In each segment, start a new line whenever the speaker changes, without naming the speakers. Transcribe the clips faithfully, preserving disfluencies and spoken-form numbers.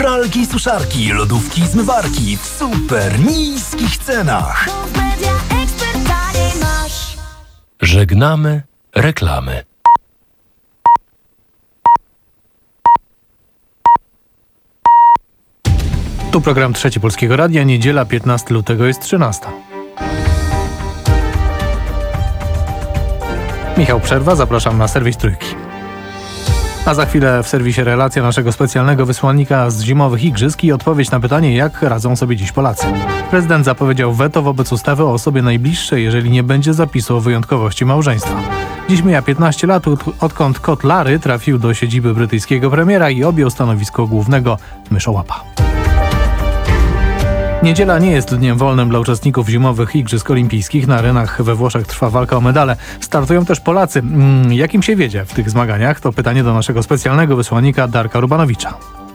Pralki, suszarki, lodówki, zmywarki w super niskich cenach. Żegnamy reklamy.
Tu program Trzeci Polskiego Radia, niedziela piętnastego lutego jest trzynasta. Michał Przerwa, zapraszam na serwis Trójki. A za chwilę w serwisie relacja naszego specjalnego wysłannika z zimowych igrzysk i odpowiedź na pytanie, jak radzą sobie dziś Polacy. Prezydent zapowiedział weto wobec ustawy o osobie najbliższej, jeżeli nie będzie zapisu o wyjątkowości małżeństwa. Dziś mija piętnaście lat, odkąd kot Larry trafił do siedziby brytyjskiego premiera i objął stanowisko głównego myszołapa. Niedziela nie jest dniem wolnym dla uczestników zimowych Igrzysk Olimpijskich. Na arenach we Włoszech trwa walka o medale. Startują też Polacy. Jak im się wiedzie w tych zmaganiach? To pytanie do naszego specjalnego wysłannika Darka Rubanowicza.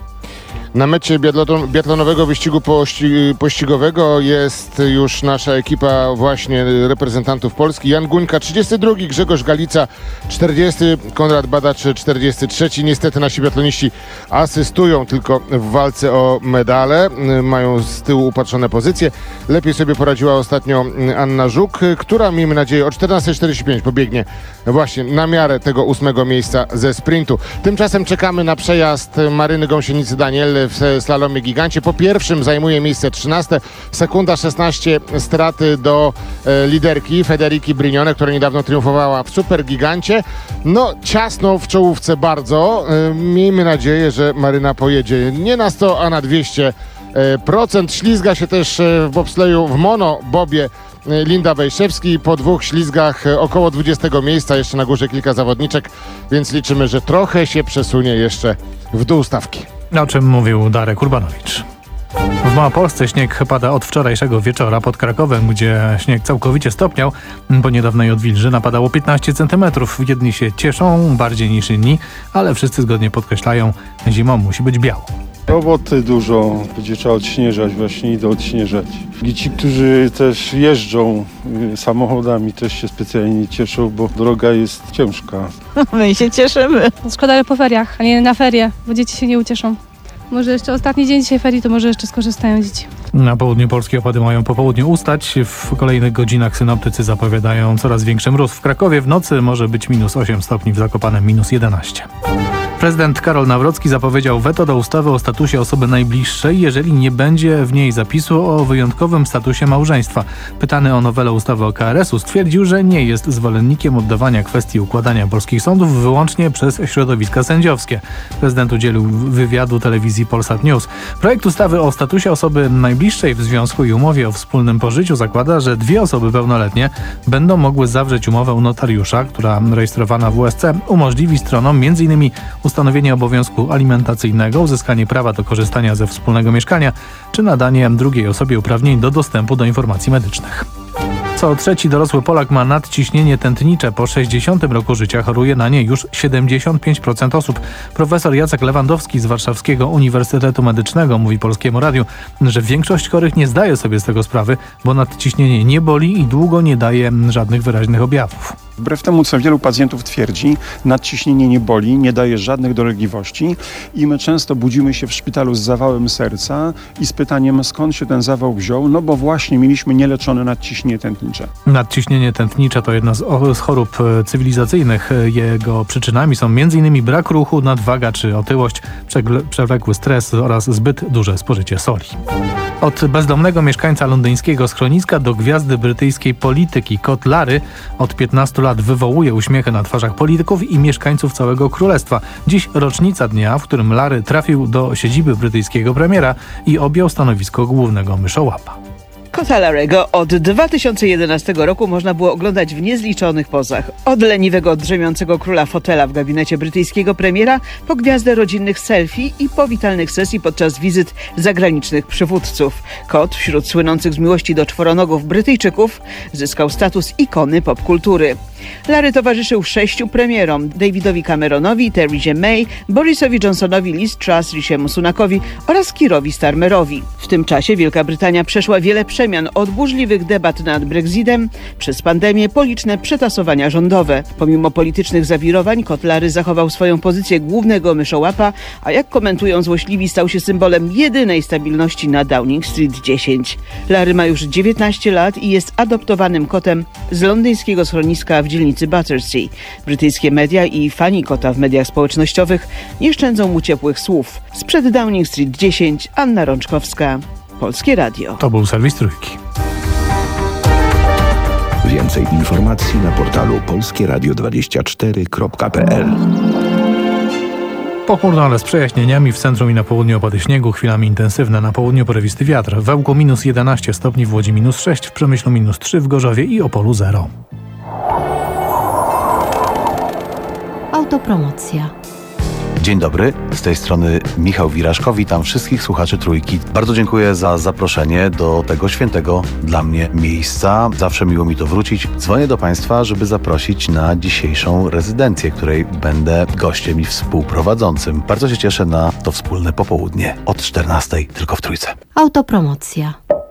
Na mecie biatlonowego wyścigu pościgowego jest już nasza ekipa właśnie reprezentantów Polski. Jan Guńka trzydziesty drugi, Grzegorz Galica czterdziesty, Konrad Badacz czterdziesty trzeci. Niestety nasi biatloniści asystują tylko w walce o medale. Mają z tyłu upatrzone pozycje. Lepiej sobie poradziła ostatnio Anna Żuk, która miejmy nadzieję o czternasta czterdzieści pięć pobiegnie właśnie na miarę tego ósmego miejsca ze sprintu. Tymczasem czekamy na przejazd Maryny Gąsienicy-Daniel w slalomie gigancie. Po pierwszym zajmuje miejsce trzynaste, sekunda szesnaście straty do e, liderki Federiki Brignone, która niedawno triumfowała w supergigancie. No ciasno w czołówce bardzo. E, miejmy nadzieję, że Maryna pojedzie nie na sto, a na dwieście procent. Ślizga się też w bobsleju w monobobie Linda Wejszewski. Po dwóch ślizgach około dwudziestego miejsca, jeszcze na górze kilka zawodniczek, więc liczymy, że trochę się przesunie jeszcze w dół stawki.
O czym mówił Darek Urbanowicz. W Małopolsce śnieg pada od wczorajszego wieczora. Pod Krakowem, gdzie śnieg całkowicie stopniał, po niedawnej odwilży napadało piętnaście centymetrów. Jedni się cieszą bardziej niż inni, ale wszyscy zgodnie podkreślają, zimą musi być biało.
Roboty dużo, będzie trzeba odśnieżać, właśnie idę odśnieżać. I ci, którzy też jeżdżą y, samochodami, też się specjalnie cieszą, bo droga jest ciężka.
My się cieszymy.
Szkoda, ale po feriach, a nie na ferie, bo dzieci się nie ucieszą. Może jeszcze ostatni dzień dzisiaj ferii, to może jeszcze skorzystają dzieci.
Na południu Polski opady mają po południu ustać. W kolejnych godzinach synoptycy zapowiadają coraz większy mróz. W Krakowie w nocy może być minus osiem stopni, w Zakopanem minus jedenaście. Prezydent Karol Nawrocki zapowiedział weto do ustawy o statusie osoby najbliższej, jeżeli nie będzie w niej zapisu o wyjątkowym statusie małżeństwa. Pytany o nowelę ustawy o K R S u stwierdził, że nie jest zwolennikiem oddawania kwestii układania polskich sądów wyłącznie przez środowiska sędziowskie. Prezydent udzielił wywiadu telewizji Polsat News. Projekt ustawy o statusie osoby najbliższej w związku i umowie o wspólnym pożyciu zakłada, że dwie osoby pełnoletnie będą mogły zawrzeć umowę u notariusza, która rejestrowana w U S C umożliwi stronom m.in. ustanowienie obowiązku alimentacyjnego, uzyskanie prawa do korzystania ze wspólnego mieszkania czy nadanie drugiej osobie uprawnień do dostępu do informacji medycznych. Co trzeci dorosły Polak ma nadciśnienie tętnicze. Po sześćdziesiątym roku życia choruje na nie już siedemdziesiąt pięć procent osób. Profesor Jacek Lewandowski z Warszawskiego Uniwersytetu Medycznego mówi Polskiemu Radiu, że większość chorych nie zdaje sobie z tego sprawy, bo nadciśnienie nie boli i długo nie daje żadnych wyraźnych objawów.
Wbrew temu, co wielu pacjentów twierdzi, nadciśnienie nie boli, nie daje żadnych dolegliwości i my często budzimy się w szpitalu z zawałem serca i z pytaniem, skąd się ten zawał wziął, no bo właśnie mieliśmy nieleczone nadciśnienie tętnicze.
Nadciśnienie tętnicze to jedna z, z chorób cywilizacyjnych. Jego przyczynami są m.in. brak ruchu, nadwaga czy otyłość, przewlekły stres oraz zbyt duże spożycie soli. Od bezdomnego mieszkańca londyńskiego schroniska do gwiazdy brytyjskiej polityki kot Larry od piętnastu lat wywołuje uśmiechy na twarzach polityków i mieszkańców całego królestwa. Dziś rocznica dnia, w którym Larry trafił do siedziby brytyjskiego premiera i objął stanowisko głównego myszołapa.
Kota Larry'ego od dwa tysiące jedenastego roku można było oglądać w niezliczonych pozach. Od leniwego drzemiącego króla fotela w gabinecie brytyjskiego premiera, po gwiazdę rodzinnych selfie i powitalnych sesji podczas wizyt zagranicznych przywódców. Kot, wśród słynących z miłości do czworonogów Brytyjczyków, zyskał status ikony popkultury. Larry towarzyszył sześciu premierom: Davidowi Cameronowi, Therese May, Borisowi Johnsonowi, Liz Truss, Rishiemu Sunakowi oraz Keerowi Starmerowi. W tym czasie Wielka Brytania przeszła wiele przemian przemian od burzliwych debat nad Brexitem przez pandemię po liczne przetasowania rządowe. Pomimo politycznych zawirowań kot Larry zachował swoją pozycję głównego myszołapa, a jak komentują złośliwi, stał się symbolem jedynej stabilności na Downing Street dziesięć. Larry ma już dziewiętnaście lat i jest adoptowanym kotem z londyńskiego schroniska w dzielnicy Battersea. Brytyjskie media i fani kota w mediach społecznościowych nie szczędzą mu ciepłych słów. Sprzed Downing Street dziesięć, Anna Rączkowska, Polskie Radio.
To był serwis Trójki.
Więcej informacji na portalu polskie radio dwadzieścia cztery kropka p l.
Pochmurno, ale z przejaśnieniami. W centrum i na południu opady śniegu, chwilami intensywne. Na południu porywisty wiatr. W Ełku minus jedenaście stopni, w Łodzi minus sześć, w Przemyślu minus trzy, w Gorzowie i Opolu zero.
Autopromocja.
Dzień dobry, z tej strony Michał Wiraszko, witam wszystkich słuchaczy Trójki. Bardzo dziękuję za zaproszenie do tego świętego dla mnie miejsca. Zawsze miło mi to wrócić. Dzwonię do Państwa, żeby zaprosić na dzisiejszą rezydencję, której będę gościem i współprowadzącym. Bardzo się cieszę na to wspólne popołudnie od czternastej tylko w Trójce.
Autopromocja.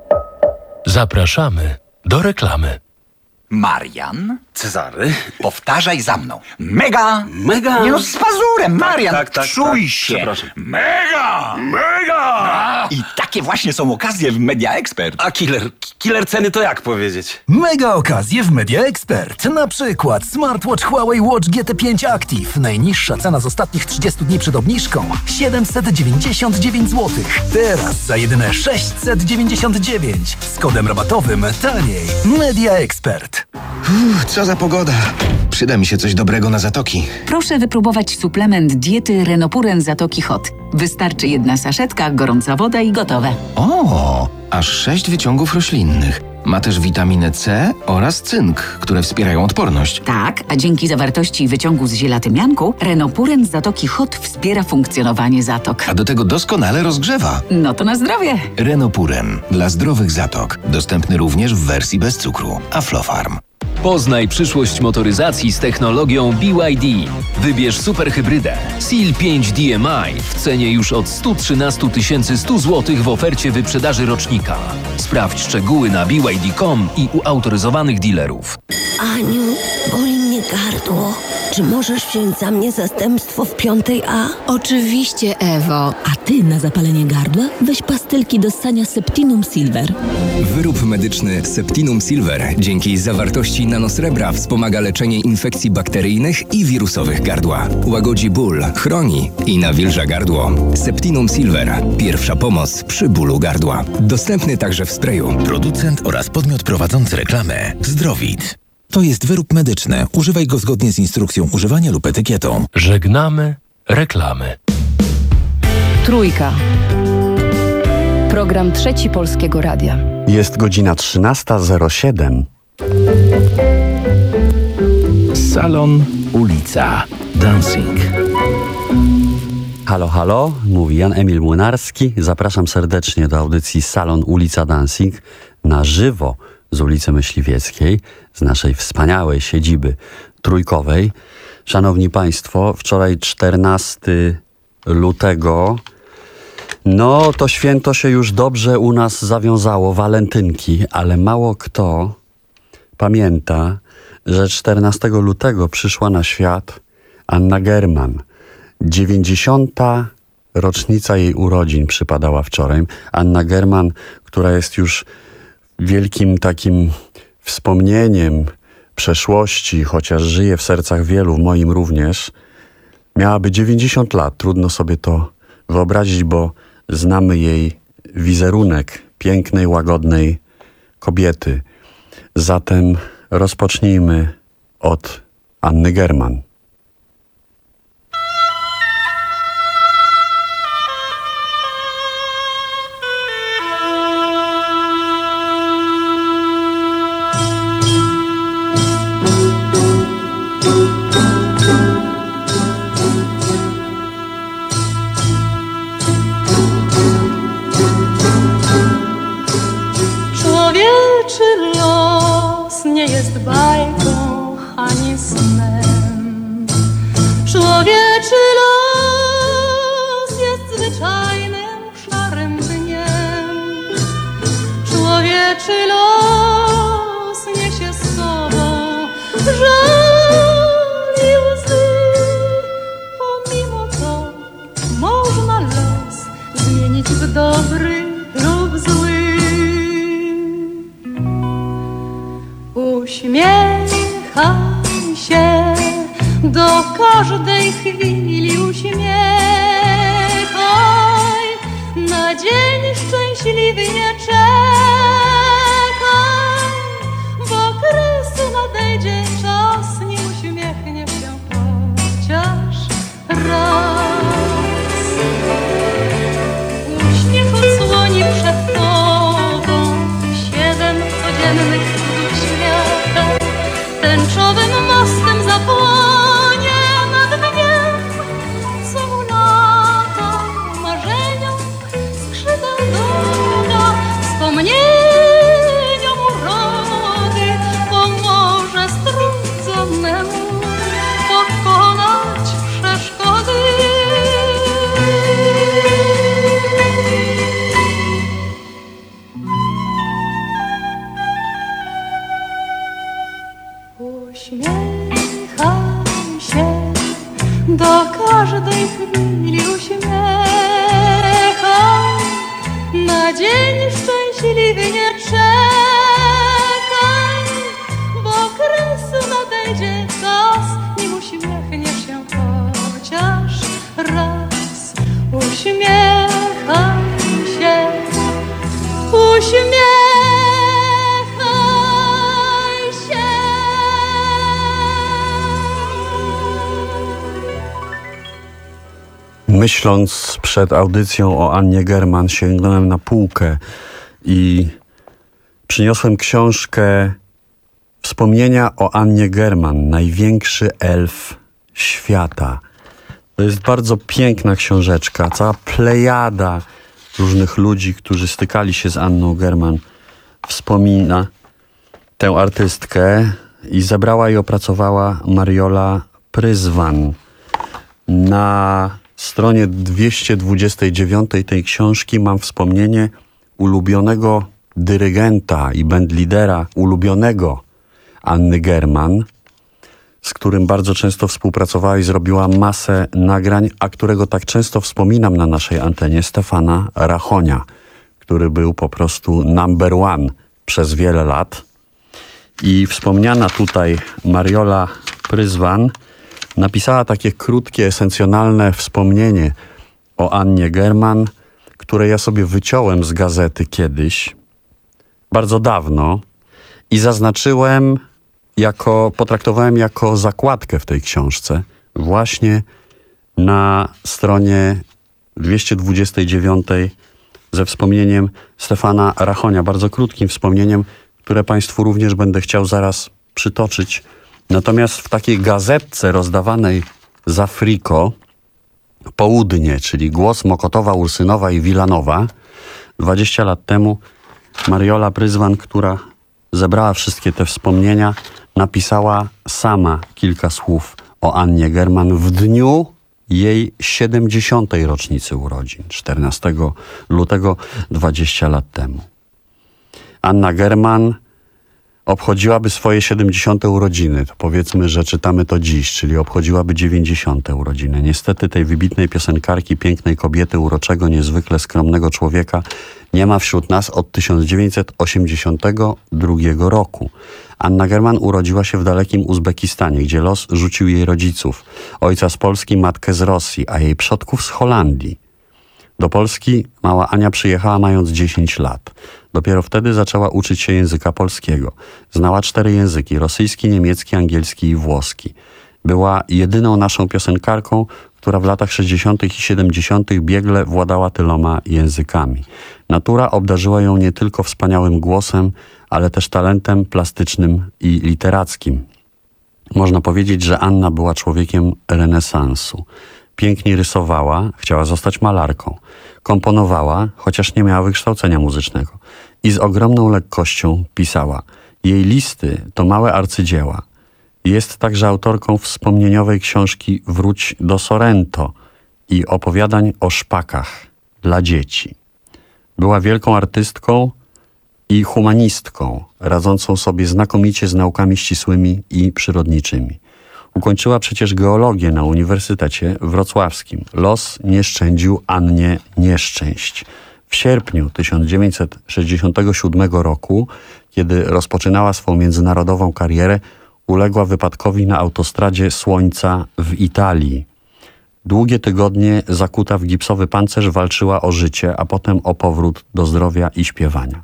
Zapraszamy do reklamy.
Marian? Cezary? Powtarzaj za mną. Mega! Mega! Nie no, z pazurem, Marian!
Tak, tak,
czuj
tak,
się!
Przepraszam.
Mega! Mega! I takie właśnie są okazje w Media Expert.
A killer, killer ceny to jak powiedzieć?
Mega okazje w Media Expert. Na przykład smartwatch Huawei Watch G T pięć Active. Najniższa cena z ostatnich trzydziestu dni przed obniżką. siedemset dziewięćdziesiąt dziewięć złotych. Teraz za jedyne sześćset dziewięćdziesiąt dziewięć. Z kodem rabatowym taniej. Media Expert.
Uff, co za pogoda. Przyda mi się coś dobrego na zatoki.
Proszę wypróbować suplement diety Renopuren Zatoki Hot. Wystarczy jedna saszetka, gorąca woda i gotowe.
O, aż sześć wyciągów roślinnych. Ma też witaminę C oraz cynk, które wspierają odporność.
Tak, a dzięki zawartości wyciągu z ziela tymianku Renopuren Zatoki Hot wspiera funkcjonowanie zatok.
A do tego doskonale rozgrzewa.
No to na zdrowie.
Renopuren dla zdrowych zatok. Dostępny również w wersji bez cukru. Aflofarm.
Poznaj przyszłość motoryzacji z technologią B Y D. Wybierz superhybrydę Seal pięć D M I w cenie już od sto trzynaście tysięcy sto złotych w ofercie wyprzedaży rocznika. Sprawdź szczegóły na b y d kropka com i u autoryzowanych dealerów.
Aniu, boli mnie gardło. Czy możesz wziąć za mnie zastępstwo w piątej A?
Oczywiście, Ewo. A ty na zapalenie gardła weź pastylki do ssania Septinum Silver.
Wyrób medyczny Septinum Silver dzięki zawartości nanosrebra wspomaga leczenie infekcji bakteryjnych i wirusowych gardła. Łagodzi ból, chroni i nawilża gardło. Septinum Silver. Pierwsza pomoc przy bólu gardła. Dostępny także w sprayu.
Producent oraz podmiot prowadzący reklamę Zdrowit. To jest wyrób medyczny. Używaj go zgodnie z instrukcją używania lub etykietą.
Żegnamy reklamy.
Trójka. Program Trzeci Polskiego Radia.
Jest godzina trzynasta zero siedem.
Salon, ulica, dancing.
Halo, halo, mówi Jan Emil Młynarski. Zapraszam serdecznie do audycji Salon, ulica, dancing na żywo z ulicy Myśliwieckiej, z naszej wspaniałej siedziby trójkowej. Szanowni Państwo, wczoraj czternastego lutego, no to święto się już dobrze u nas zawiązało, walentynki, ale mało kto pamięta, że czternastego lutego przyszła na świat Anna German. dziewięćdziesiąta rocznica jej urodzin przypadała wczoraj. Anna German, która jest już wielkim takim wspomnieniem przeszłości, chociaż żyje w sercach wielu, w moim również, miałaby dziewięćdziesiąt lat. Trudno sobie to wyobrazić, bo znamy jej wizerunek pięknej, łagodnej kobiety. Zatem rozpocznijmy od Anny German.
Człowieczy los nie jest bajką ani snem.
czy los niesie z sobą żal i łzy. Pomimo to można los zmienić w dobry lub zły. Uśmiechaj się do każdej chwili, uśmiechaj. Na dzień szczęśliwy nie czekaj, bo kres nadejdzie czas, nie uśmiechnie się chociaż raz. Uśmiech odsłoni przed tobą siedem codziennych cudów świata. Tęczowym mostem zapłonie nad dniem, co mu lata marzeniom skrzydeł doda. Wspomnieniom urody pomoże strudzonemu pokonać przeszkody. Uśmiechaj się do każdej chwili, uśmiechaj. Na dzień szczęśliwy nie czekaj, bo kres nadejdzie czas, nim uśmiechniesz się chociaż raz. Uśmiechaj się, uśmiechaj.
Myśląc przed audycją o Annie German, sięgnąłem na półkę i przyniosłem książkę Wspomnienia o Annie German, największy elf świata. To jest bardzo piękna książeczka, cała plejada różnych ludzi, którzy stykali się z Anną German, wspomina tę artystkę i zebrała i opracowała Mariola Pryzwan. Na stronie dwieście dwudziestej dziewiątej tej książki mam wspomnienie ulubionego dyrygenta i bandlidera ulubionego Anny German, z którym bardzo często współpracowała i zrobiła masę nagrań, a którego tak często wspominam na naszej antenie, Stefana Rachonia, który był po prostu number one przez wiele lat. I wspomniana tutaj Mariola Pryzwan napisała takie krótkie, esencjonalne wspomnienie o Annie German, które ja sobie wyciąłem z gazety kiedyś, bardzo dawno, i zaznaczyłem, jako, potraktowałem jako zakładkę w tej książce, właśnie na stronie dwieście dwudziestej dziewiątej ze wspomnieniem Stefana Rachonia, bardzo krótkim wspomnieniem, które Państwu również będę chciał zaraz przytoczyć. Natomiast w takiej gazetce rozdawanej z Afriko Południe, czyli Głos, Mokotowa, Ursynowa i Wilanowa, dwadzieścia lat temu Mariola Pryzwan, która zebrała wszystkie te wspomnienia, napisała sama kilka słów o Annie German w dniu jej siedemdziesiątej rocznicy urodzin, czternastego lutego, dwadzieścia lat temu. Anna German obchodziłaby swoje siedemdziesiąte urodziny. To powiedzmy, że czytamy to dziś, czyli obchodziłaby dziewięćdziesiąte urodziny. Niestety tej wybitnej piosenkarki, pięknej kobiety, uroczego, niezwykle skromnego człowieka nie ma wśród nas od tysiąc dziewięćset osiemdziesiątego drugiego roku. Anna German urodziła się w dalekim Uzbekistanie, gdzie los rzucił jej rodziców. Ojca z Polski, matkę z Rosji, a jej przodków z Holandii. Do Polski mała Ania przyjechała mając dziesięć lat. Dopiero wtedy zaczęła uczyć się języka polskiego. Znała cztery języki: rosyjski, niemiecki, angielski i włoski. Była jedyną naszą piosenkarką, która w latach sześćdziesiątych i siedemdziesiątych biegle władała tyloma językami. Natura obdarzyła ją nie tylko wspaniałym głosem, ale też talentem plastycznym i literackim. Można powiedzieć, że Anna była człowiekiem renesansu. Pięknie rysowała, chciała zostać malarką. Komponowała, chociaż nie miała wykształcenia muzycznego. I z ogromną lekkością pisała. Jej listy to małe arcydzieła. Jest także autorką wspomnieniowej książki Wróć do Sorrento i opowiadań o szpakach dla dzieci. Była wielką artystką i humanistką, radzącą sobie znakomicie z naukami ścisłymi i przyrodniczymi. Ukończyła przecież geologię na Uniwersytecie Wrocławskim. Los nie szczędził Annie nieszczęść. W sierpniu tysiąc dziewięćset sześćdziesiątego siódmego roku, kiedy rozpoczynała swą międzynarodową karierę, uległa wypadkowi na autostradzie Słońca w Italii. Długie tygodnie zakuta w gipsowy pancerz walczyła o życie, a potem o powrót do zdrowia i śpiewania.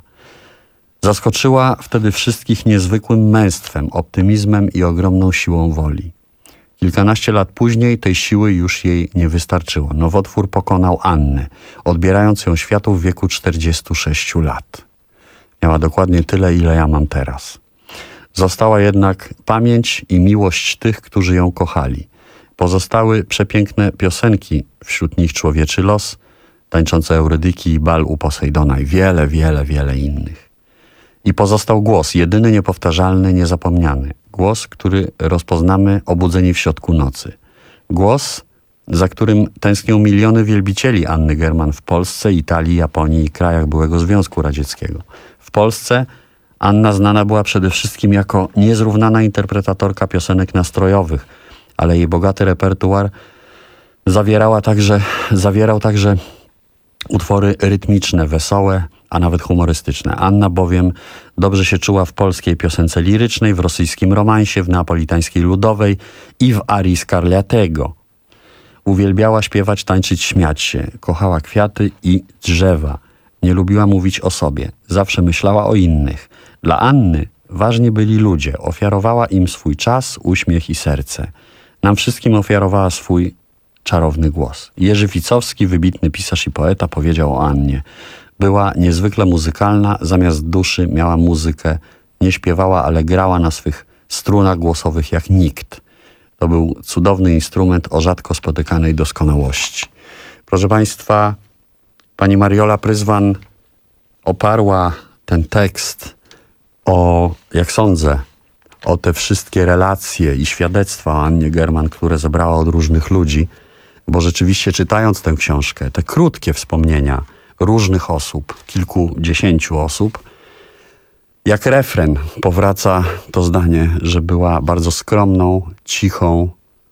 Zaskoczyła wtedy wszystkich niezwykłym męstwem, optymizmem i ogromną siłą woli. Kilkanaście lat później tej siły już jej nie wystarczyło. Nowotwór pokonał Annę, odbierając ją światu w wieku czterdziestu sześciu lat. Miała dokładnie tyle, ile ja mam teraz. Została jednak pamięć i miłość tych, którzy ją kochali. Pozostały przepiękne piosenki, wśród nich Człowieczy los, Tańczące Eurydyki i Bal u Posejdona i wiele, wiele, wiele innych. I pozostał głos, jedyny, niepowtarzalny, niezapomniany. Głos, który rozpoznamy obudzeni w środku nocy. Głos, za którym tęsknią miliony wielbicieli Anny German w Polsce, Italii, Japonii i krajach byłego Związku Radzieckiego. W Polsce Anna znana była przede wszystkim jako niezrównana interpretatorka piosenek nastrojowych, ale jej bogaty repertuar zawierała także, zawierał także utwory rytmiczne, wesołe, a nawet humorystyczne. Anna bowiem dobrze się czuła w polskiej piosence lirycznej, w rosyjskim romansie, w neapolitańskiej ludowej i w arii Scarlatego. Uwielbiała śpiewać, tańczyć, śmiać się. Kochała kwiaty i drzewa. Nie lubiła mówić o sobie. Zawsze myślała o innych. Dla Anny ważni byli ludzie. Ofiarowała im swój czas, uśmiech i serce. Nam wszystkim ofiarowała swój czarowny głos. Jerzy Ficowski, wybitny pisarz i poeta, powiedział o Annie: była niezwykle muzykalna, zamiast duszy miała muzykę, nie śpiewała, ale grała na swych strunach głosowych jak nikt. To był cudowny instrument o rzadko spotykanej doskonałości. Proszę Państwa, pani Mariola Pryzwan oparła ten tekst o, jak sądzę, o te wszystkie relacje i świadectwa o Annie German, które zebrała od różnych ludzi, bo rzeczywiście czytając tę książkę, te krótkie wspomnienia różnych osób, kilkudziesięciu osób, jak refren powraca to zdanie, że była bardzo skromną, cichą,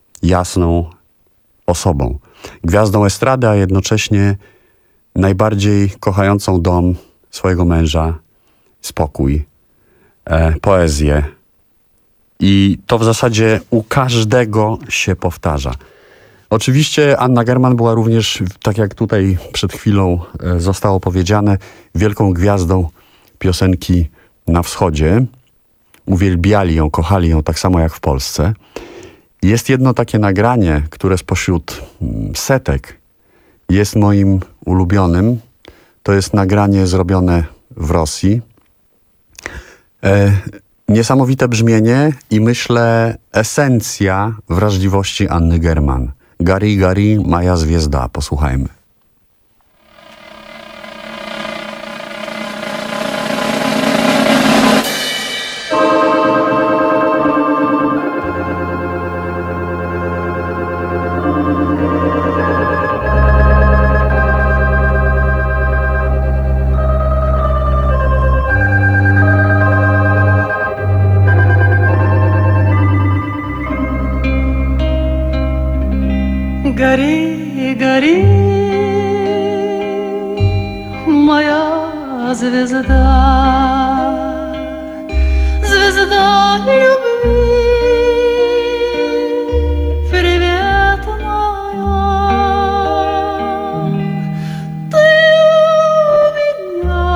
jasną osobą. Gwiazdą estrady, a jednocześnie najbardziej kochającą dom, swojego męża, spokój, e, poezję. I to w zasadzie u każdego się powtarza. Oczywiście Anna German była również, tak jak tutaj przed chwilą e, zostało powiedziane, wielką gwiazdą piosenki na wschodzie. Uwielbiali ją, kochali ją tak samo jak w Polsce. Jest jedno takie nagranie, które spośród setek jest moim ulubionym. To jest nagranie zrobione w Rosji. E, niesamowite brzmienie i myślę esencja wrażliwości Anny German. Gari, gari, moja zwiezda. Posłuchajmy.
Гори, гори, моя звезда, звезда любви, привет моя, ты у меня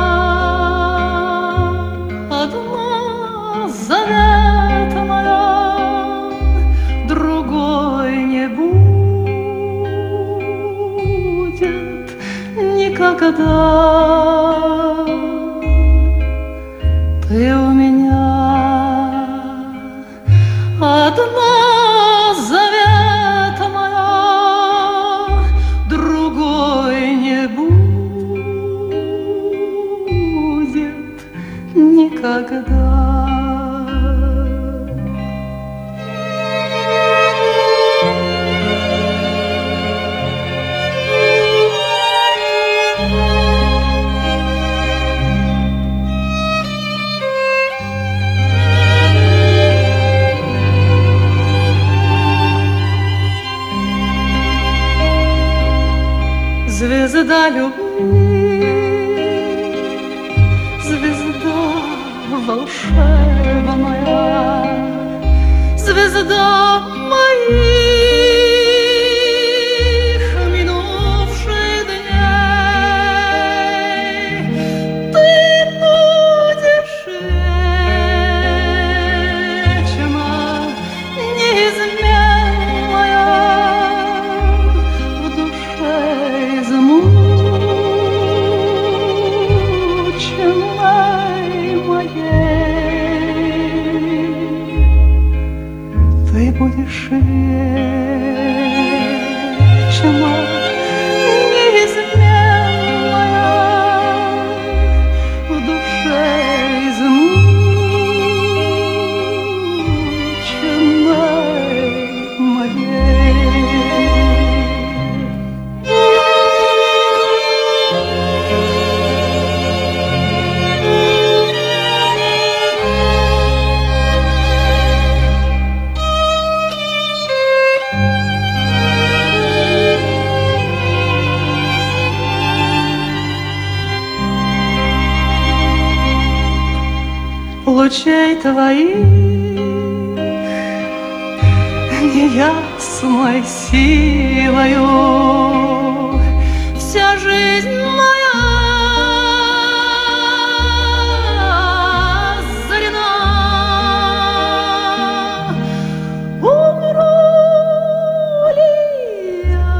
одна, завет моя, другой не будет. Никогда ты у меня одна, завет моя, другой не будет никогда. звезда любви, звезда волшебная, звезда моих минувших дней. Ты будешь вечно неизменная в душе измученной моей. Ты будешь вечно неизменная в душе измученной моей. Лучей твоих неясной силою вся жизнь моя озарена. Умру ли я,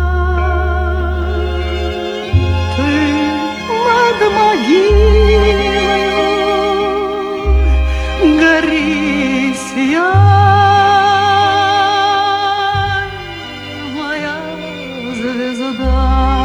ты над могилою гори, сияй, моя звезда.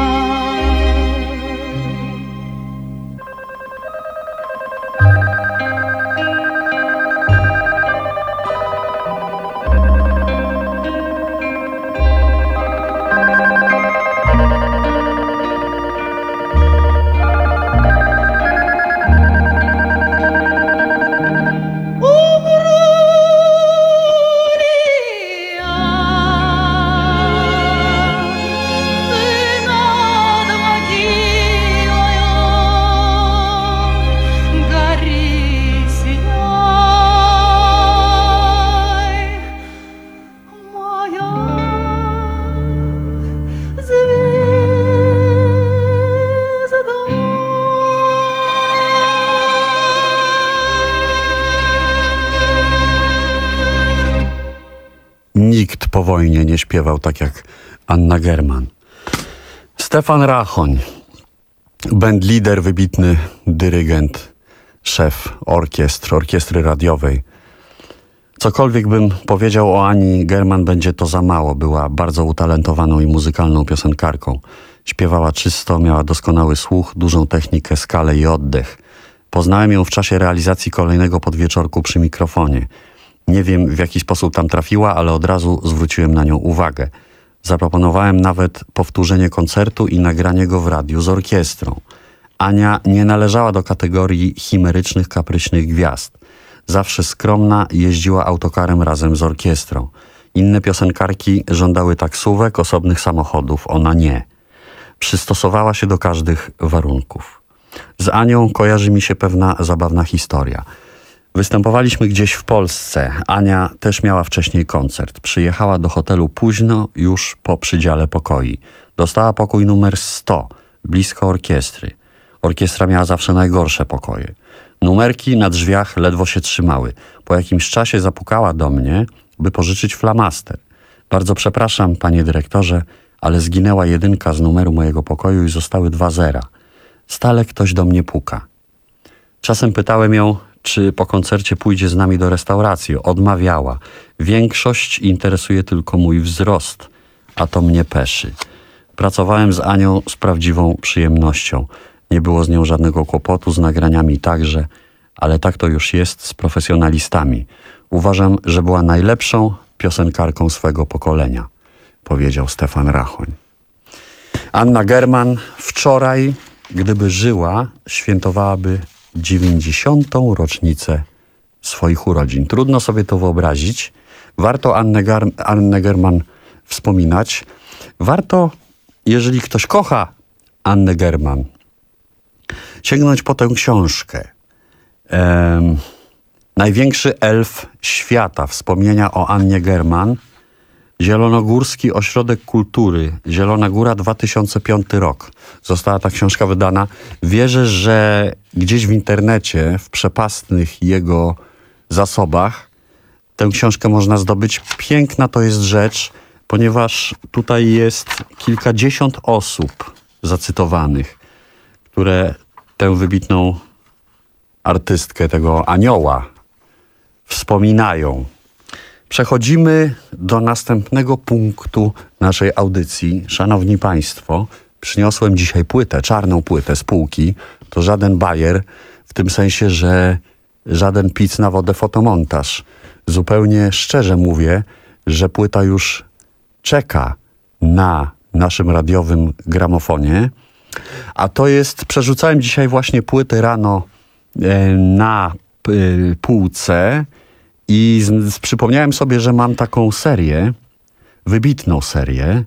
Nikt po wojnie nie śpiewał tak jak Anna German. Stefan Rachoń, bandlider, wybitny dyrygent, szef orkiestr, orkiestry radiowej. Cokolwiek bym powiedział o Ani German, będzie to za mało. Była bardzo utalentowaną i muzykalną piosenkarką. Śpiewała czysto, miała doskonały słuch, dużą technikę, skalę i oddech. Poznałem ją w czasie realizacji kolejnego podwieczorku przy mikrofonie. Nie wiem, w jaki sposób tam trafiła, ale od razu zwróciłem na nią uwagę. Zaproponowałem nawet powtórzenie koncertu i nagranie go w radiu z orkiestrą. Ania nie należała do kategorii chimerycznych, kapryśnych gwiazd. Zawsze skromna, jeździła autokarem razem z orkiestrą. Inne piosenkarki żądały taksówek, osobnych samochodów, ona nie. Przystosowała się do każdych warunków. Z Anią kojarzy mi się pewna zabawna historia. Występowaliśmy gdzieś w Polsce. Ania też miała wcześniej koncert. Przyjechała do hotelu późno, już po przydziale pokoi. Dostała pokój numer sto, blisko orkiestry. Orkiestra miała zawsze najgorsze pokoje. Numerki na drzwiach ledwo się trzymały. Po jakimś czasie zapukała do mnie, by pożyczyć flamaster. Bardzo przepraszam, panie dyrektorze, ale zginęła jedynka z numeru mojego pokoju i zostały dwa zera. Stale ktoś do mnie puka. Czasem pytałem ją, czy po koncercie pójdzie z nami do restauracji. Odmawiała. Większość interesuje tylko mój wzrost, a to mnie peszy. Pracowałem z Anią z prawdziwą przyjemnością. Nie było z nią żadnego kłopotu, z nagraniami także, ale tak to już jest z profesjonalistami. Uważam, że była najlepszą piosenkarką swego pokolenia, powiedział Stefan Rachoń. Anna German wczoraj, gdyby żyła, świętowałaby dziewięćdziesiątą rocznicę swoich urodzin. Trudno sobie to wyobrazić. Warto Annę, Gar- Annę German wspominać. Warto, jeżeli ktoś kocha Annę German. Sięgnąć po tę książkę. Ehm, Największy elf świata. Wspomnienia o Annie German. Zielonogórski Ośrodek Kultury. Zielona Góra, dwa tysiące piąty rok. Została ta książka wydana. Wierzę, że gdzieś w internecie, w przepastnych jego zasobach, tę książkę można zdobyć. Piękna to jest rzecz, ponieważ tutaj jest kilkadziesiąt osób zacytowanych, które tę wybitną artystkę, tego anioła, wspominają. Przechodzimy do następnego punktu naszej audycji. Szanowni Państwo, przyniosłem dzisiaj płytę, czarną płytę z półki. To żaden bajer, w tym sensie, że żaden pic na wodę fotomontaż. Zupełnie szczerze mówię, że płyta już czeka na naszym radiowym gramofonie. A to jest, przerzucałem dzisiaj właśnie płyty rano e, na y, półce i z, z, przypomniałem sobie, że mam taką serię, wybitną serię,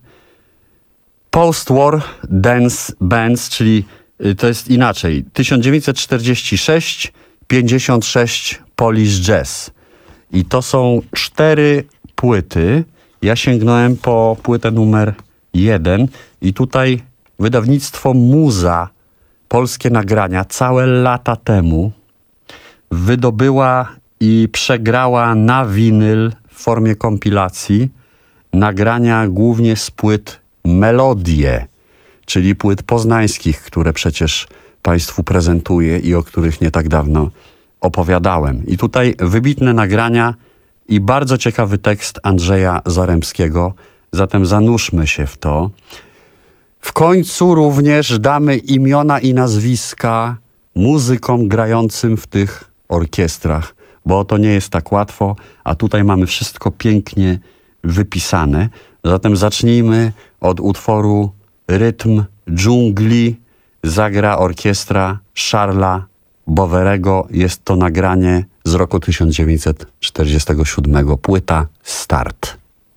Post-War Dance Bands, czyli y, to jest inaczej, tysiąc dziewięćset czterdziesty szósty pięćdziesiąt sześć Polish Jazz. I to są cztery płyty. Ja sięgnąłem po płytę numer jeden i tutaj wydawnictwo Muza, polskie nagrania, całe lata temu wydobyła i przegrała na winyl w formie kompilacji nagrania głównie z płyt Melodie, czyli płyt poznańskich, które przecież Państwu prezentuję i o których nie tak dawno opowiadałem. I tutaj wybitne nagrania i bardzo ciekawy tekst Andrzeja Zaremskiego, zatem zanurzmy się w to. W końcu również damy imiona i nazwiska muzykom grającym w tych orkiestrach, bo to nie jest tak łatwo, a tutaj mamy wszystko pięknie wypisane. Zatem zacznijmy od utworu Rytm dżungli. Zagra orkiestra Charlesa Bowerego. Jest to nagranie z roku tysiąc dziewięćset czterdziestego siódmego. Płyta Start.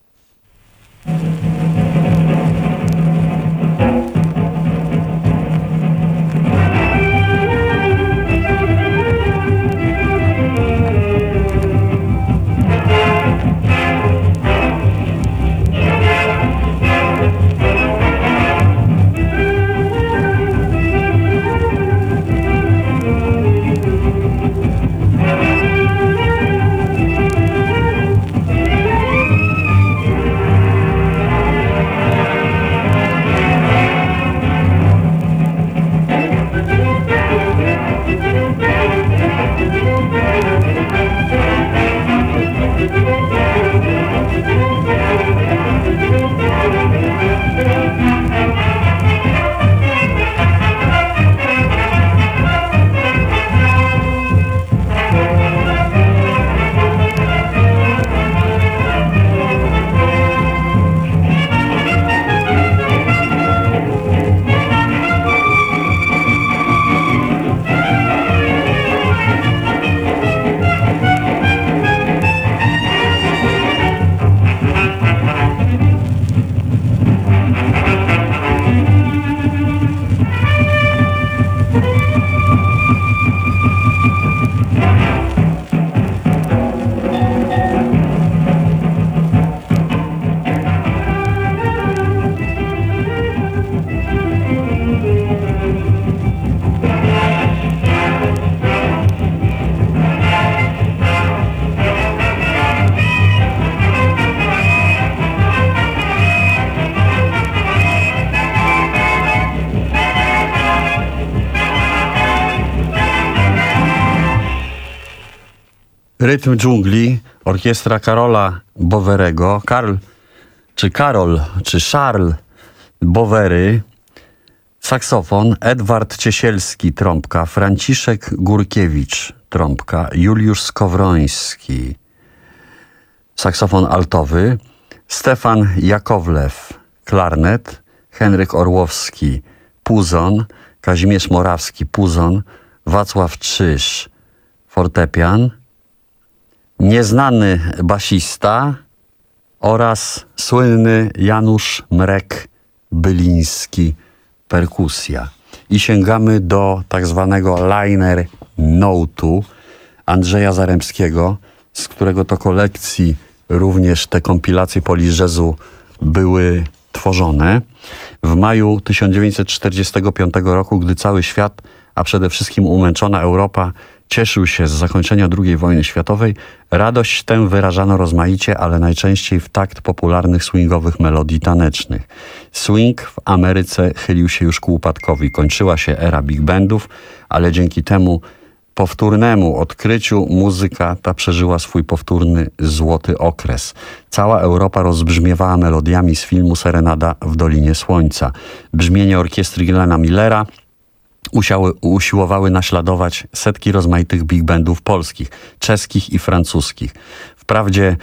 Rytm dżungli, orkiestra Karola Bowerego, Karl, czy Karol, czy Charles Bowery, saksofon, Edward Ciesielski, trąbka, Franciszek Górkiewicz, trąbka, Juliusz Skowroński, saksofon altowy, Stefan Jakowlew, klarnet, Henryk Orłowski, puzon, Kazimierz Morawski, puzon, Wacław Czyż, fortepian, nieznany basista oraz słynny Janusz Mrek-Byliński, perkusja. I sięgamy do tak zwanego liner note'u Andrzeja Zaremskiego, z którego to kolekcji również te kompilacje Polish Jazzu były tworzone. W maju tysiąc dziewięćset czterdziestego piątego roku, gdy cały świat, a przede wszystkim umęczona Europa, cieszył się z zakończenia drugiej wojny światowej, radość tę wyrażano rozmaicie, ale najczęściej w takt popularnych swingowych melodii tanecznych. Swing w Ameryce chylił się już ku upadkowi. Kończyła się era big bandów, ale dzięki temu powtórnemu odkryciu muzyka ta przeżyła swój powtórny złoty okres. Cała Europa rozbrzmiewała melodiami z filmu Serenada w Dolinie Słońca. Brzmienie orkiestry Glena Millera usiały, usiłowały naśladować setki rozmaitych big bandów polskich, czeskich i francuskich. Wprawdzie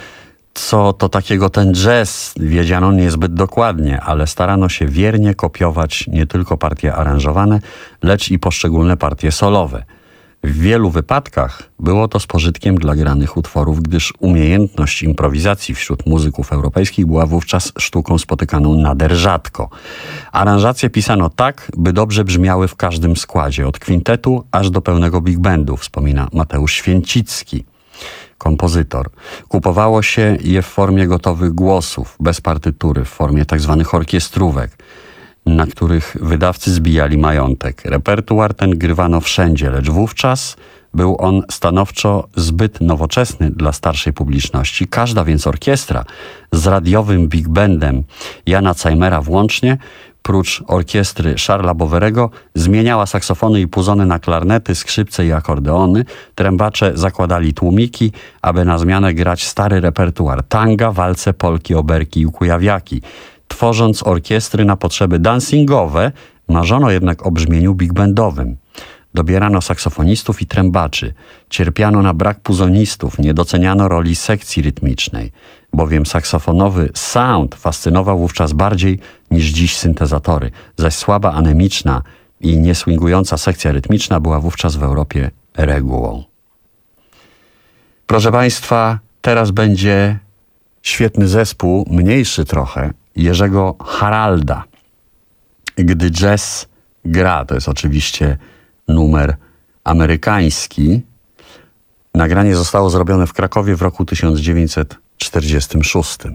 co to takiego ten jazz wiedziano niezbyt dokładnie, ale starano się wiernie kopiować nie tylko partie aranżowane, lecz i poszczególne partie solowe. W wielu wypadkach było to z pożytkiem dla granych utworów, gdyż umiejętność improwizacji wśród muzyków europejskich była wówczas sztuką spotykaną nader rzadko. Aranżacje pisano tak, by dobrze brzmiały w każdym składzie, od kwintetu aż do pełnego big bandu, wspomina Mateusz Święcicki, kompozytor. Kupowało się je w formie gotowych głosów, bez partytury, w formie tak zwanych orkiestrówek, na których wydawcy zbijali majątek. Repertuar ten grywano wszędzie, lecz wówczas był on stanowczo zbyt nowoczesny dla starszej publiczności. Każda więc orkiestra z radiowym big bandem Jana Cajmera włącznie, prócz orkiestry Charlesa Bowerego, zmieniała saksofony i puzony na klarnety, skrzypce i akordeony. Trębacze zakładali tłumiki, aby na zmianę grać stary repertuar: tanga, walce, polki, oberki i kujawiaki. Tworząc orkiestry na potrzeby dancingowe, marzono jednak o brzmieniu big bandowym. Dobierano saksofonistów i trębaczy. Cierpiano na brak puzonistów, nie doceniano roli sekcji rytmicznej, bowiem saksofonowy sound fascynował wówczas bardziej niż dziś syntezatory, zaś słaba, anemiczna i nieswingująca sekcja rytmiczna była wówczas w Europie regułą. Proszę Państwa, teraz będzie świetny zespół, mniejszy trochę, Jerzego Haralda. Gdy jazz gra, to jest oczywiście numer amerykański. Nagranie zostało zrobione w Krakowie w roku tysiąc dziewięćset czterdziestym szóstym.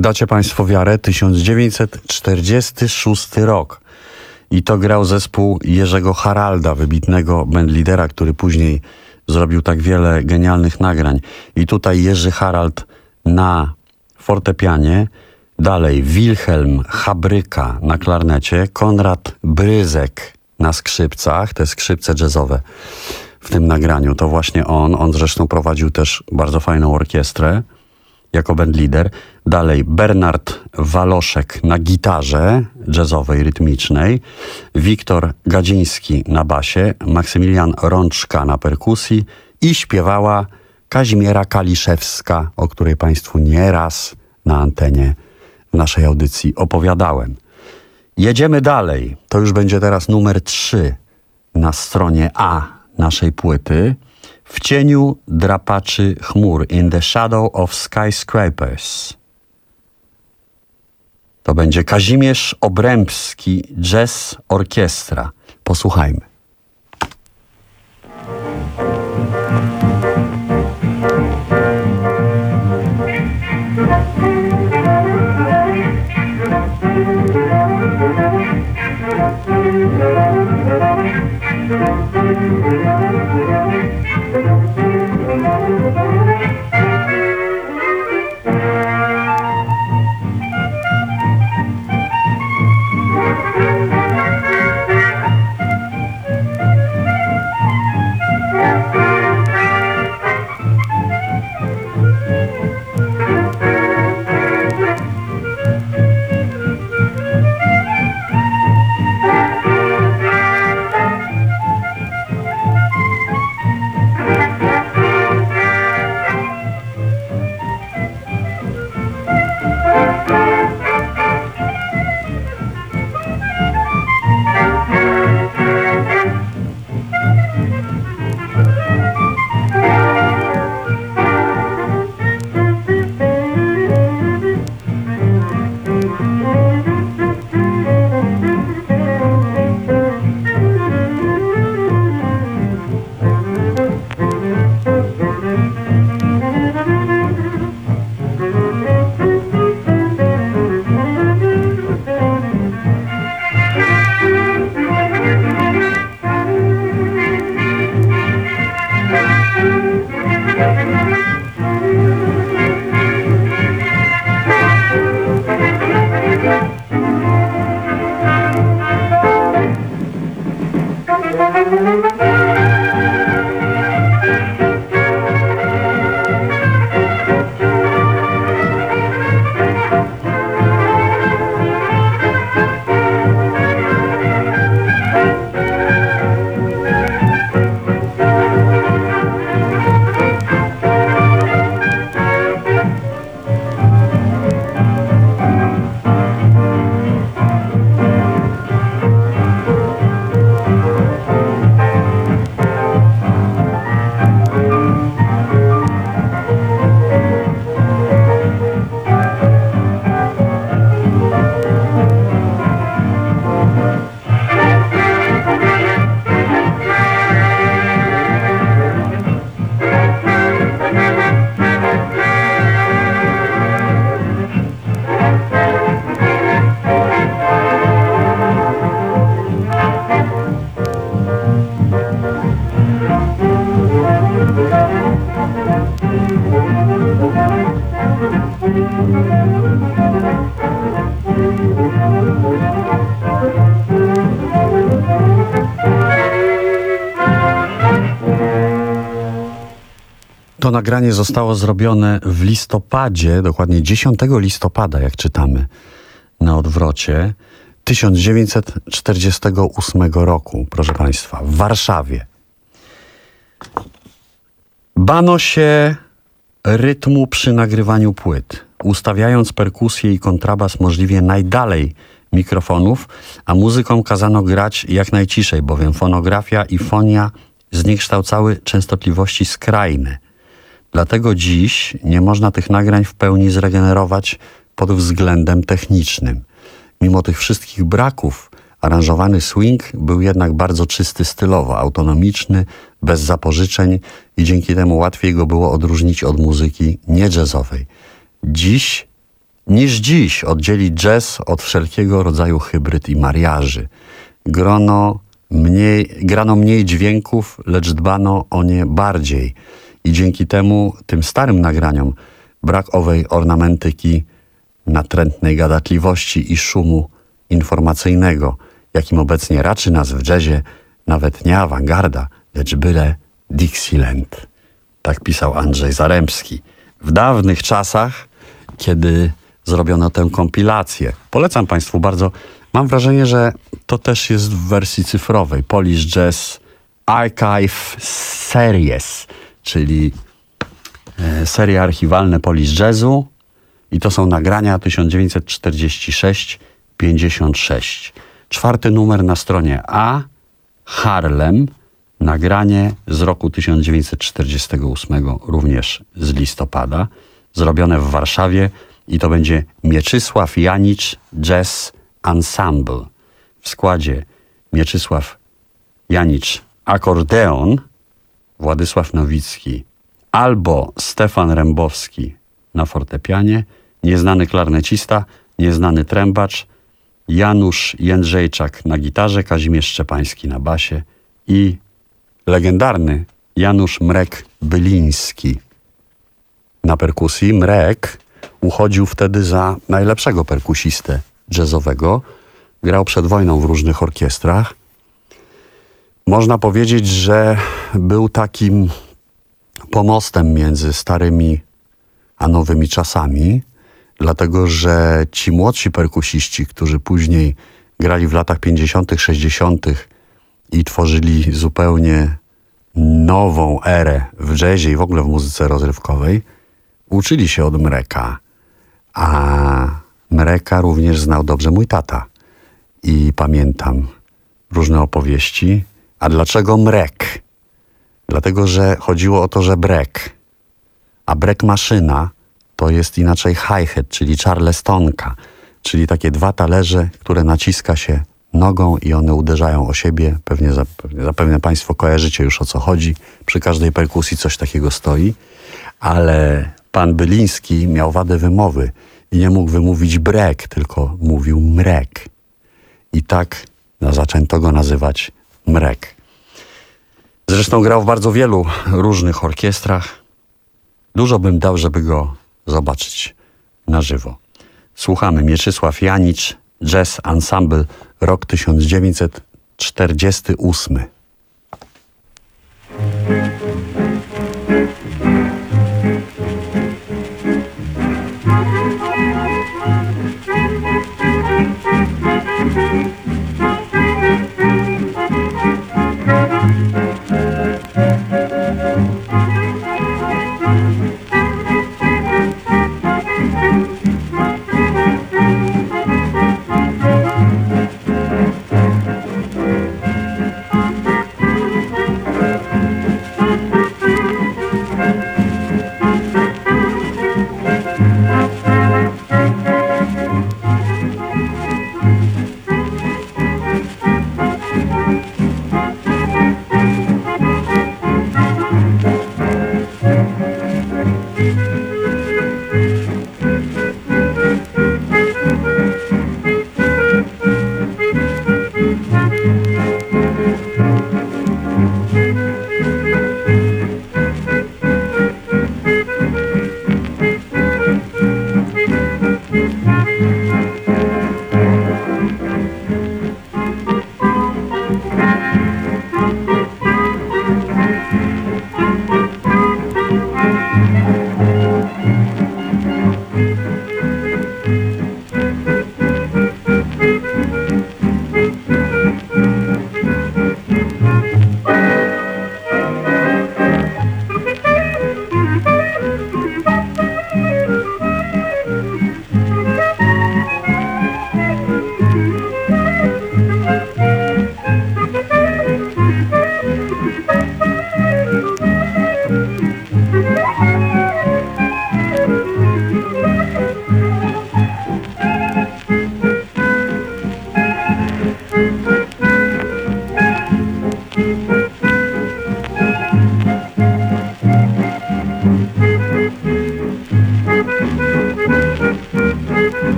Dacie Państwo wiarę, tysiąc dziewięćset czterdziesty szósty rok. I to grał zespół Jerzego Haralda, wybitnego bandlidera, który później zrobił tak wiele genialnych nagrań. I tutaj Jerzy Harald na fortepianie, dalej Wilhelm Habryka na klarnecie, Konrad Bryzek na skrzypcach, te skrzypce jazzowe w tym nagraniu, to właśnie on. On zresztą prowadził też bardzo fajną orkiestrę jako bandlider. Dalej Bernard Waloszek na gitarze jazzowej, rytmicznej, Wiktor Gadziński na basie, Maksymilian Rączka na perkusji i śpiewała Kazimiera Kaliszewska, o której Państwu nieraz na antenie w naszej audycji opowiadałem. Jedziemy dalej. To już będzie teraz numer trzy na stronie A naszej płyty. W cieniu drapaczy chmur. In the shadow of skyscrapers. To będzie Kazimierz Obrębski Jazz Orkiestra. Posłuchajmy. To nagranie zostało zrobione w listopadzie, dokładnie dziesiątego listopada, jak czytamy na odwrocie, tysiąc dziewięćset czterdziestego ósmego roku, proszę Państwa, w Warszawie. Bano się rytmu przy nagrywaniu płyt, ustawiając perkusję i kontrabas możliwie najdalej mikrofonów, a muzykom kazano grać jak najciszej, bowiem fonografia i fonia zniekształcały częstotliwości skrajne. Dlatego dziś nie można tych nagrań w pełni zregenerować pod względem technicznym. Mimo tych wszystkich braków, aranżowany swing był jednak bardzo czysty stylowo, autonomiczny, bez zapożyczeń i dzięki temu łatwiej go było odróżnić od muzyki nie jazzowej. Dziś niż dziś oddzieli jazz od wszelkiego rodzaju hybryd i mariaży. Grono mniej, grano mniej dźwięków, lecz dbano o nie bardziej. I dzięki temu, tym starym nagraniom, brak owej ornamentyki, natrętnej gadatliwości i szumu informacyjnego, jakim obecnie raczy nas w jazzie nawet nie awangarda, lecz byle Dixieland. Tak pisał Andrzej Zaremski. W dawnych czasach, kiedy zrobiono tę kompilację. Polecam Państwu bardzo. Mam wrażenie, że to też jest w wersji cyfrowej. Polish Jazz Archive Series, czyli e, serie archiwalne Polish Jazzu. I to są nagrania tysiąc dziewięćset czterdziesty szósty pięćdziesiąt sześć. Czwarty numer na stronie A, Harlem, nagranie z roku tysiąc dziewięćset czterdziestego ósmego, również z listopada, zrobione w Warszawie i to będzie Mieczysław Janicz Jazz Ensemble. W składzie Mieczysław Janicz akordeon, Władysław Nowicki albo Stefan Rębowski na fortepianie, nieznany klarnecista, nieznany trębacz, Janusz Jędrzejczak na gitarze, Kazimierz Szczepański na basie i legendarny Janusz Mrek-Byliński na perkusji. Mrek uchodził wtedy za najlepszego perkusistę jazzowego. Grał przed wojną w różnych orkiestrach. Można powiedzieć, że był takim pomostem między starymi a nowymi czasami, dlatego że ci młodsi perkusiści, którzy później grali w latach pięćdziesiątych, sześćdziesiątych i tworzyli zupełnie nową erę w jazzie i w ogóle w muzyce rozrywkowej, uczyli się od Mreka. A Mreka również znał dobrze mój tata. I pamiętam różne opowieści. A dlaczego Mrek? Dlatego, że chodziło o to, że brek. A brek maszyna to jest inaczej hi-hat, czyli charlestonka, czyli takie dwa talerze, które naciska się nogą i one uderzają o siebie. Pewnie zapewne, zapewne Państwo kojarzycie już, o co chodzi. Przy każdej perkusji coś takiego stoi. Ale pan Byliński miał wadę wymowy i nie mógł wymówić brek, tylko mówił mrek. I tak no, zaczęto go nazywać Mrek. Zresztą grał w bardzo wielu różnych orkiestrach. Dużo bym dał, żeby go zobaczyć na żywo. Słuchamy Mieczysław Janicz Jazz Ensemble, rok tysiąc dziewięćset czterdziesty ósmy.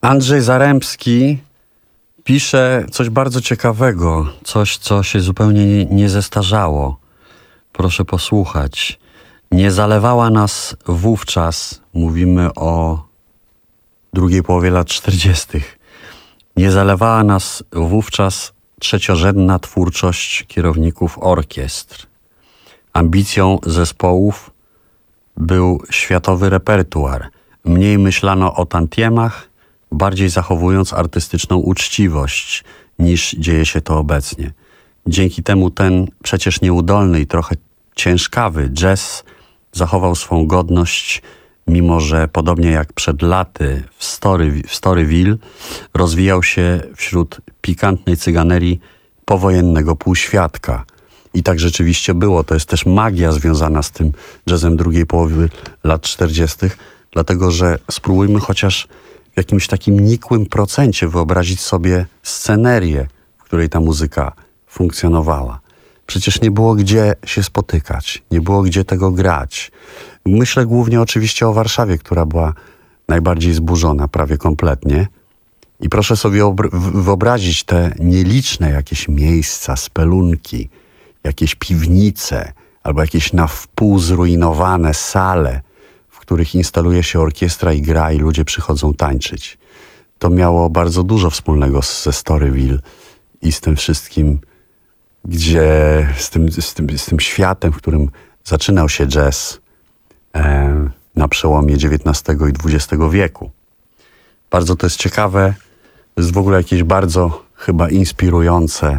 Andrzej Zarembski pisze coś bardzo ciekawego, coś, co się zupełnie nie, nie zestarzało. Proszę posłuchać. Nie zalewała nas wówczas, mówimy o drugiej połowie lat czterdziestych, nie zalewała nas wówczas trzeciorzędna twórczość kierowników orkiestr. Ambicją zespołów był światowy repertuar. Mniej myślano o tantiemach, bardziej zachowując artystyczną uczciwość, niż dzieje się to obecnie. Dzięki temu ten przecież nieudolny i trochę ciężkawy jazz zachował swą godność, mimo że podobnie jak przed laty w, Story, w Storyville rozwijał się wśród pikantnej cyganerii powojennego półświadka. I tak rzeczywiście było. To jest też magia związana z tym jazzem drugiej połowy lat czterdziestych, dlatego że spróbujmy chociaż w jakimś takim nikłym procencie wyobrazić sobie scenerię, w której ta muzyka funkcjonowała. Przecież nie było gdzie się spotykać, nie było gdzie tego grać. Myślę głównie oczywiście o Warszawie, która była najbardziej zburzona prawie kompletnie. I proszę sobie wyobrazić te nieliczne jakieś miejsca, spelunki, jakieś piwnice albo jakieś na wpół zrujnowane sale, w których instaluje się orkiestra i gra i ludzie przychodzą tańczyć. To miało bardzo dużo wspólnego ze Storyville i z tym wszystkim, gdzie z tym, z tym, z tym światem, w którym zaczynał się jazz e, na przełomie dziewiętnastego i dwudziestego wieku. Bardzo to jest ciekawe, to jest w ogóle jakieś bardzo chyba inspirujące.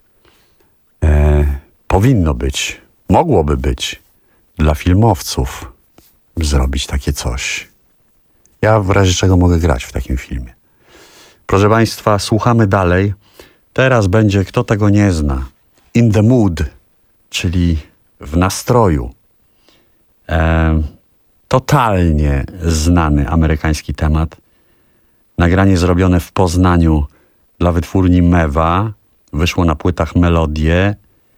E, powinno być, mogłoby być dla filmowców zrobić takie coś. Ja w razie czego mogę grać w takim filmie. Proszę Państwa, słuchamy dalej. Teraz będzie, kto tego nie zna, In the Mood, czyli w nastroju. E, totalnie znany amerykański temat. Nagranie zrobione w Poznaniu dla wytwórni Mewa. Wyszło na płytach Melodie. E,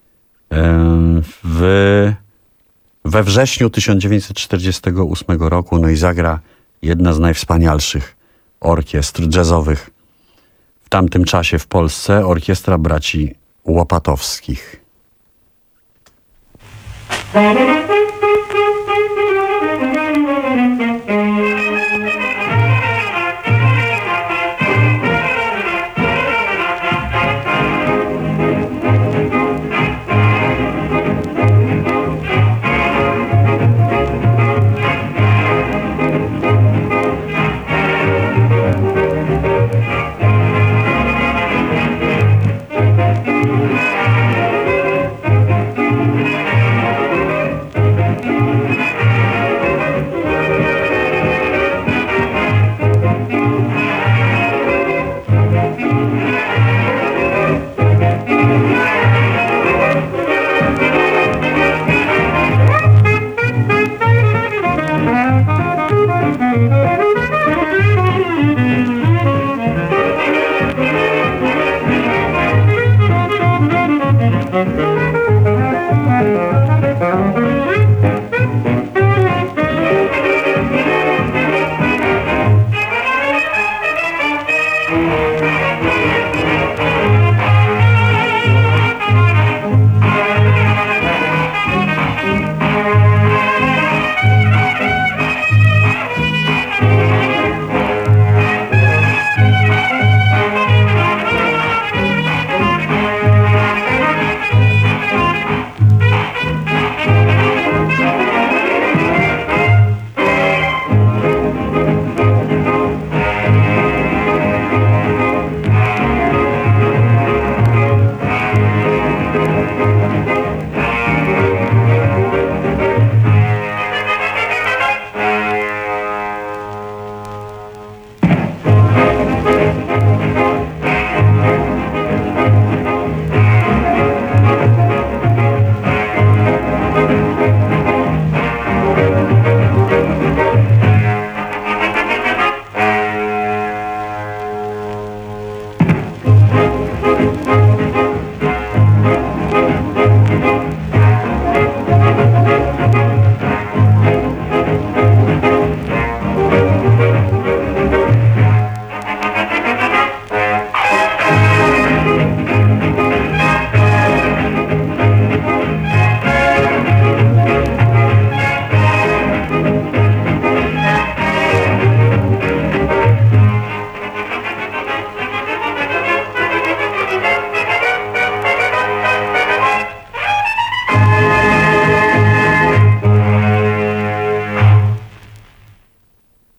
w, we wrześniu tysiąc dziewięćset czterdziestego ósmego roku. No i zagra jedna z najwspanialszych orkiestr jazzowych w tamtym czasie w Polsce. Orkiestra braci Łopatowskich.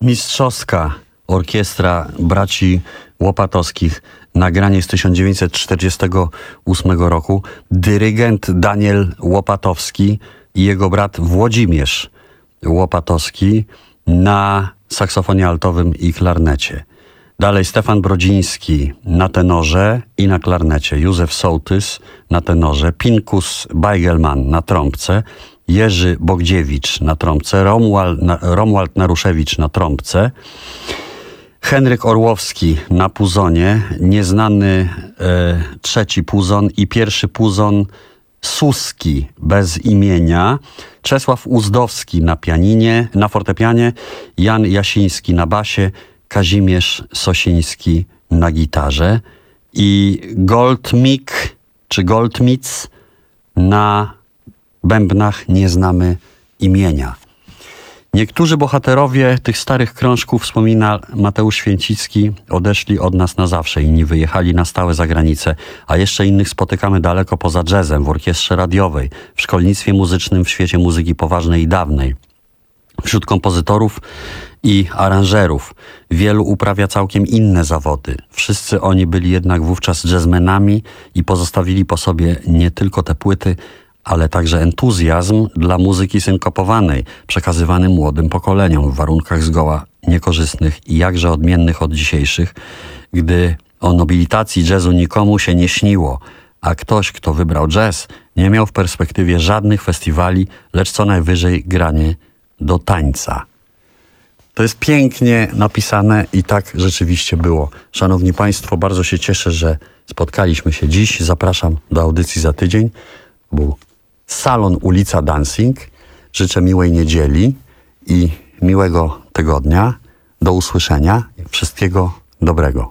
Mistrzowska orkiestra braci Łopatowskich, nagranie z tysiąc dziewięćset czterdziestego ósmego roku, dyrygent Daniel Łopatowski i jego brat Włodzimierz Łopatowski na saksofonie altowym i klarnecie. Dalej Stefan Brodziński na tenorze i na klarnecie, Józef Sołtys na tenorze, Pinkus Bajgelman na trąbce, Jerzy Bogdziewicz na trąbce, Romuald, na, Romuald Naruszewicz na trąbce, Henryk Orłowski na puzonie, nieznany e, trzeci puzon i pierwszy puzon Suski bez imienia, Czesław Uzdowski na pianinie, na fortepianie, Jan Jasiński na basie, Kazimierz Sosiński na gitarze i Goldmik czy Goldmitz na bębnach, nie znamy imienia. Niektórzy bohaterowie tych starych krążków, wspomina Mateusz Święcicki, odeszli od nas na zawsze, inni wyjechali na stałe za granicę, a jeszcze innych spotykamy daleko poza jazzem, w orkiestrze radiowej, w szkolnictwie muzycznym, w świecie muzyki poważnej i dawnej. Wśród kompozytorów i aranżerów wielu uprawia całkiem inne zawody. Wszyscy oni byli jednak wówczas jazzmenami i pozostawili po sobie nie tylko te płyty, ale także entuzjazm dla muzyki synkopowanej, przekazywany młodym pokoleniom w warunkach zgoła niekorzystnych i jakże odmiennych od dzisiejszych, gdy o nobilitacji jazzu nikomu się nie śniło, a ktoś, kto wybrał jazz, nie miał w perspektywie żadnych festiwali, lecz co najwyżej granie do tańca. To jest pięknie napisane i tak rzeczywiście było. Szanowni Państwo, bardzo się cieszę, że spotkaliśmy się dziś. Zapraszam do audycji za tydzień. Był Salon Ulica Dancing. Życzę miłej niedzieli i miłego tygodnia. Do usłyszenia. Wszystkiego dobrego.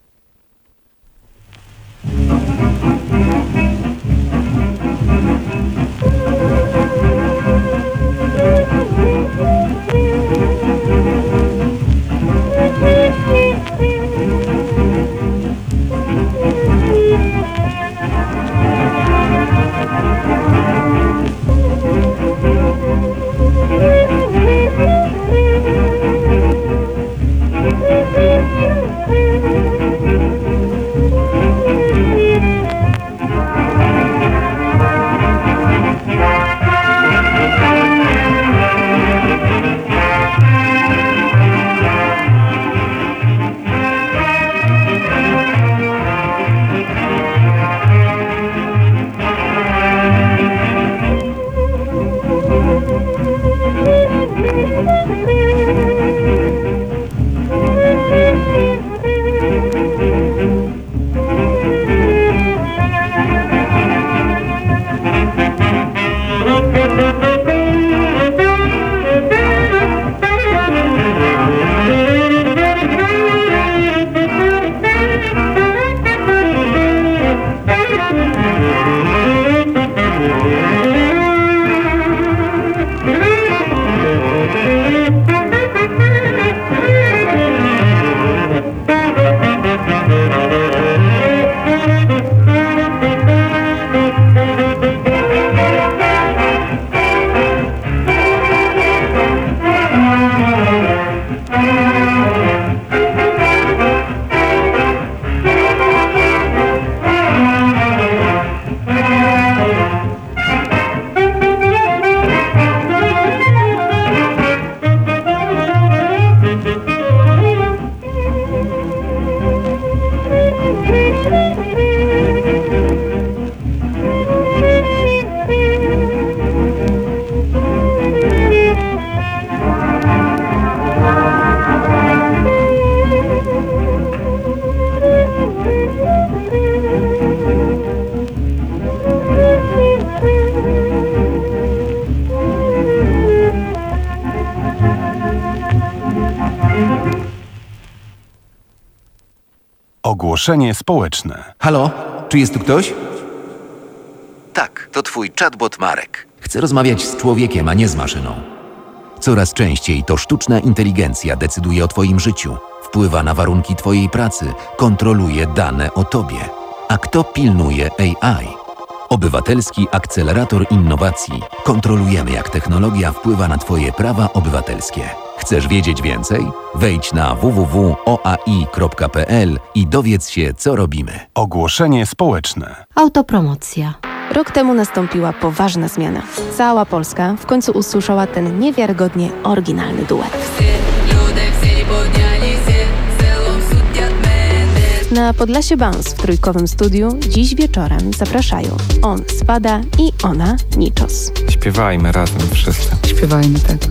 Ogłoszenie społeczne.
Halo? Czy jest tu ktoś? Tak, to twój chatbot Marek. Chcę rozmawiać z człowiekiem, a nie z maszyną. Coraz częściej to sztuczna inteligencja decyduje o twoim życiu, wpływa na warunki twojej pracy, kontroluje dane o tobie. A kto pilnuje A I? Obywatelski Akcelerator Innowacji. Kontrolujemy, jak technologia wpływa na twoje prawa obywatelskie. Chcesz wiedzieć więcej? Wejdź na w w w kropka o a i kropka p l i dowiedz się, co robimy.
Ogłoszenie społeczne.
Autopromocja. Rok temu nastąpiła poważna zmiana. Cała Polska w końcu usłyszała ten niewiarygodnie oryginalny duet. Na Podlasie Bounce w trójkowym studiu dziś wieczorem zapraszają on Spada i ona Niczos.
Śpiewajmy razem wszyscy.
Śpiewajmy tak.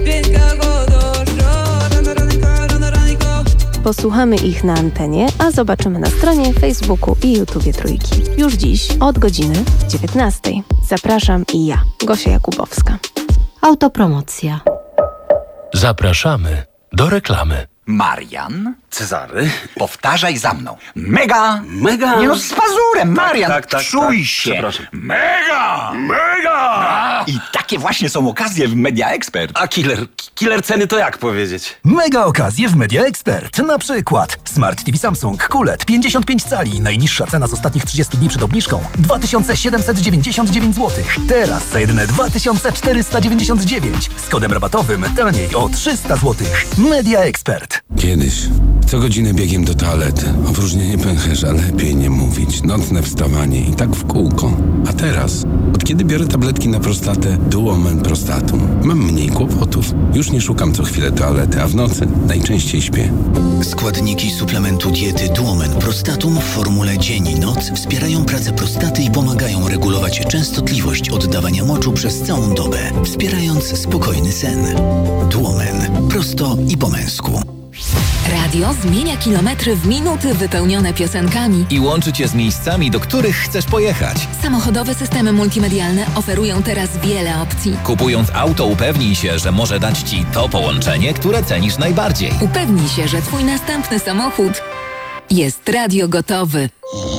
Posłuchamy ich na antenie, a zobaczymy na stronie, Facebooku i YouTubie Trójki. Już dziś od godziny dziewiętnastej. Zapraszam i ja, Gosia Jakubowska.
Autopromocja.
Zapraszamy do reklamy.
Marian, Cezary, powtarzaj za mną. Mega! Mega! Nie no, z pazurem, Marian,
tak, tak,
czuj
tak,
się.
przepraszam.
Mega! Mega! I takie właśnie są okazje w Media Expert.
A killer, killer ceny to jak powiedzieć?
Mega okazje w Media Expert. Na przykład Smart T V Samsung Q L E D pięćdziesiąt pięć cali. Najniższa cena z ostatnich trzydziestu dni przed obniżką dwa tysiące siedemset dziewięćdziesiąt dziewięć złotych. Teraz za jedyne dwa tysiące czterysta dziewięćdziesiąt dziewięć. Z kodem rabatowym taniej o trzysta złotych. Media Expert.
Kiedyś, co godzinę biegiem do toalety. Opróżnienie pęcherza, lepiej nie mówić. Nocne wstawanie i tak w kółko. A teraz, od kiedy biorę tabletki na prostatę Duomen Prostatum, mam mniej kłopotów. Już nie szukam co chwilę toalety, a w nocy najczęściej śpię.
Składniki suplementu diety Duomen Prostatum w formule dzień i noc wspierają pracę prostaty i pomagają regulować częstotliwość oddawania moczu przez całą dobę, wspierając spokojny sen. Duomen. Prosto i po męsku.
Radio zmienia kilometry w minuty wypełnione piosenkami.
I łączy cię z miejscami, do których chcesz pojechać.
Samochodowe systemy multimedialne oferują teraz wiele opcji.
Kupując auto, upewnij się, że może dać ci to połączenie, które cenisz najbardziej.
Upewnij się, że twój następny samochód jest radio gotowy.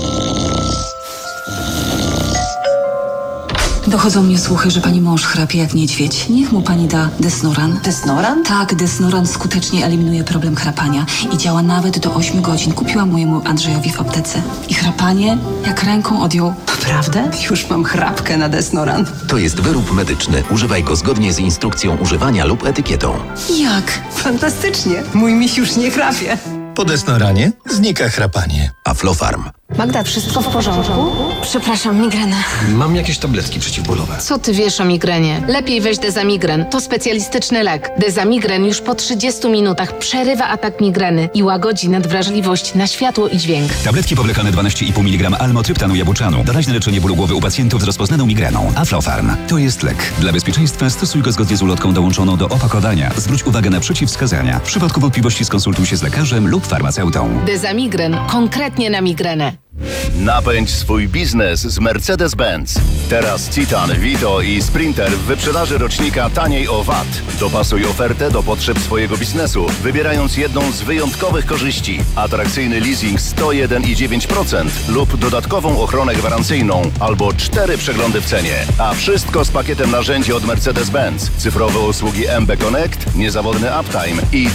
Dochodzą mnie słuchy, że pani mąż chrapie jak niedźwiedź. Niech mu pani da Desnoran.
Desnoran?
Tak, Desnoran skutecznie eliminuje problem chrapania i działa nawet do ośmiu godzin. Kupiłam mojemu Andrzejowi w aptece. I chrapanie jak ręką odjął.
Naprawdę? Już mam chrapkę na Desnoran.
To jest wyrób medyczny. Używaj go zgodnie z instrukcją używania lub etykietą.
Jak?
Fantastycznie. Mój miś już nie chrapie.
Po Desnoranie znika chrapanie.
Aflofarm.
Magda, wszystko w porządku?
Przepraszam, migrena.
Mam jakieś tabletki przeciwbólowe.
Co ty wiesz o migrenie? Lepiej weź Dezamigren. To specjalistyczny lek. Dezamigren już po trzydziestu minutach przerywa atak migreny i łagodzi nadwrażliwość na światło i dźwięk.
Tabletki powlekane dwanaście i pół miligrama almotryptanu jabłczanu. Doraźne leczenie bólu głowy u pacjentów z rozpoznaną migreną. Aflofarm. To jest lek. Dla bezpieczeństwa stosuj go zgodnie z ulotką dołączoną do opakowania. Zwróć uwagę na przeciwwskazania. W przypadku wątpliwości skonsultuj się z lekarzem lub farmaceutą.
Dezamigren. Konkretnie na migrenę.
Napędź swój biznes z Mercedes-Benz. Teraz Citan, Vito i Sprinter w wyprzedaży rocznika taniej o wat. Dopasuj ofertę do potrzeb swojego biznesu, wybierając jedną z wyjątkowych korzyści. Atrakcyjny leasing sto jeden i dziewięć procent lub dodatkową ochronę gwarancyjną albo cztery przeglądy w cenie. A wszystko z pakietem narzędzi od Mercedes-Benz. Cyfrowe usługi M B Connect, niezawodny uptime i